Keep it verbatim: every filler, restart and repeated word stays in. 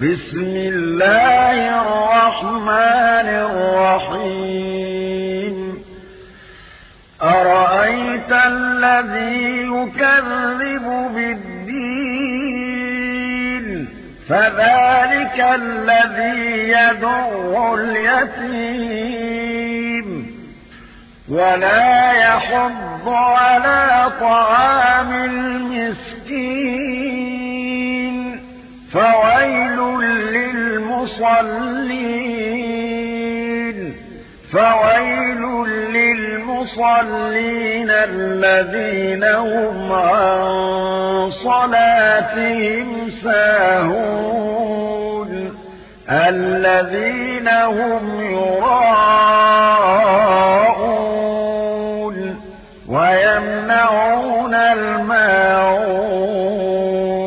بسم الله الرحمن الرحيم أرأيت الذي يكذب بالدين فذلك الذي يدع اليتيم ولا يحض على طعام المسكين فويل للمصلين فويل للمصلين الذين هم عن صلاتهم ساهون الذين هم يراءون